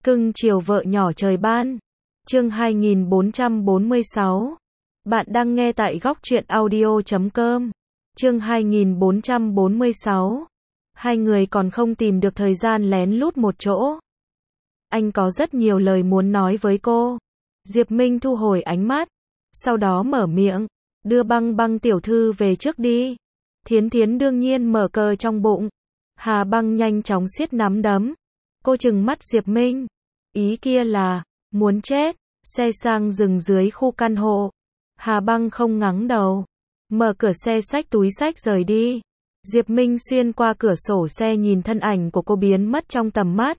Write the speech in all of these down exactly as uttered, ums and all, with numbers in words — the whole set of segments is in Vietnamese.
Cưng chiều vợ nhỏ trời ban. Chương hai nghìn bốn trăm bốn mươi sáu. Bạn đang nghe tại góc truyện audio chấm com. Chương hai nghìn bốn trăm bốn mươi sáu. Hai người còn không tìm được thời gian lén lút một chỗ. Anh có rất nhiều lời muốn nói với cô. Diệp Minh thu hồi ánh mắt, sau đó mở miệng, đưa Băng Băng tiểu thư về trước đi. Thiến Thiến đương nhiên mở cờ trong bụng. Hà Băng nhanh chóng siết nắm đấm. Cô trừng mắt Diệp Minh. Ý kia là, muốn chết. Xe sang dừng dưới khu căn hộ. Hà Băng không ngắng đầu. Mở cửa xe xách túi xách rời đi. Diệp Minh xuyên qua cửa sổ xe nhìn thân ảnh của cô biến mất trong tầm mắt.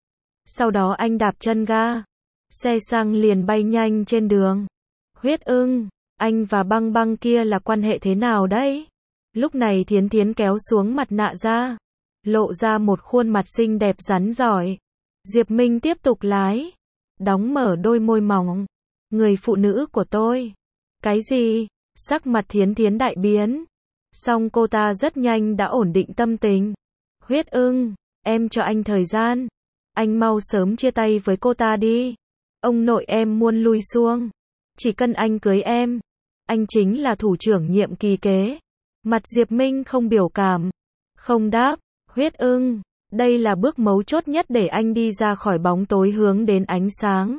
Sau đó anh đạp chân ga. Xe sang liền bay nhanh trên đường. Huyết ưng, anh và Băng Băng kia là quan hệ thế nào đấy? Lúc này Thiến Thiến kéo xuống mặt nạ ra, lộ ra một khuôn mặt xinh đẹp rắn giỏi. Diệp Minh tiếp tục lái, đóng mở đôi môi mỏng. Người phụ nữ của tôi. Cái gì? Sắc mặt Thiến Thiến đại biến. Song cô ta rất nhanh đã ổn định tâm tình. Huyết ưng, em cho anh thời gian. Anh mau sớm chia tay với cô ta đi. Ông nội em muôn lui xuông. Chỉ cần anh cưới em, anh chính là thủ trưởng nhiệm kỳ kế. Mặt Diệp Minh không biểu cảm, không đáp. Huyết ưng, đây là bước mấu chốt nhất để anh đi ra khỏi bóng tối hướng đến ánh sáng.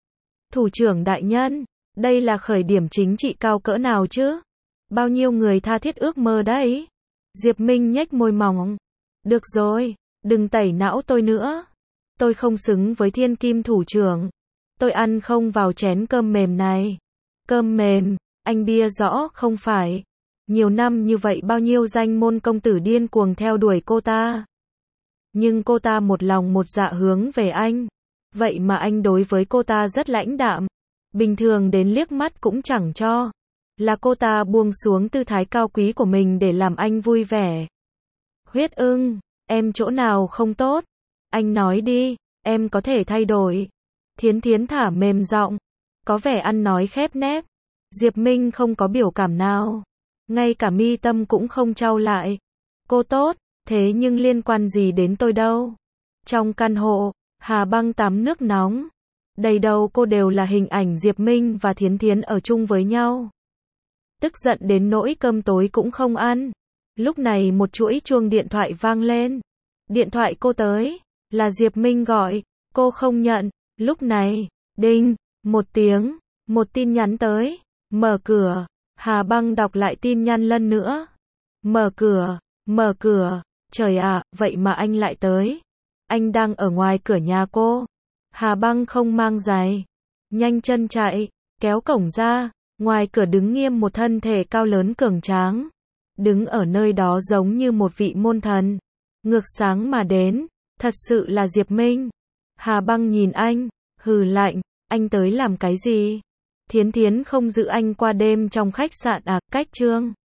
Thủ trưởng đại nhân, đây là khởi điểm chính trị cao cỡ nào chứ? Bao nhiêu người tha thiết ước mơ đấy? Diệp Minh nhếch môi mỏng. Được rồi, đừng tẩy não tôi nữa. Tôi không xứng với thiên kim thủ trưởng. Tôi ăn không vào chén cơm mềm này. Cơm mềm, anh bia rõ không phải. Nhiều năm như vậy bao nhiêu danh môn công tử điên cuồng theo đuổi cô ta. Nhưng cô ta một lòng một dạ hướng về anh. Vậy mà anh đối với cô ta rất lãnh đạm. Bình thường đến liếc mắt cũng chẳng cho. Là cô ta buông xuống tư thái cao quý của mình để làm anh vui vẻ. Huyết ưng, em chỗ nào không tốt? Anh nói đi, em có thể thay đổi. Thiến Thiến thả mềm giọng, có vẻ ăn nói khép nép. Diệp Minh không có biểu cảm nào. Ngay cả mi tâm cũng không chau lại. Cô tốt, thế nhưng liên quan gì đến tôi đâu? Trong căn hộ, Hà Băng tắm nước nóng. Đầy đầu cô đều là hình ảnh Diệp Minh và Thiến Thiến ở chung với nhau. Tức giận đến nỗi cơm tối cũng không ăn. Lúc này một chuỗi chuông điện thoại vang lên. Điện thoại cô tới, là Diệp Minh gọi, cô không nhận. Lúc này, đinh, một tiếng, một tin nhắn tới. Mở cửa. Hà Băng đọc lại tin nhắn lần nữa. Mở cửa, mở cửa. Trời ạ, vậy mà anh lại tới. Anh đang ở ngoài cửa nhà cô. Hà Băng không mang giày, nhanh chân chạy, kéo cổng ra. Ngoài cửa đứng nghiêm một thân thể cao lớn cường tráng. Đứng ở nơi đó giống như một vị môn thần. Ngược sáng mà đến, thật sự là Diệp Minh. Hà Băng nhìn anh, hừ lạnh, anh tới làm cái gì? Thiến Thiến không giữ anh qua đêm trong khách sạn à? Cách Trương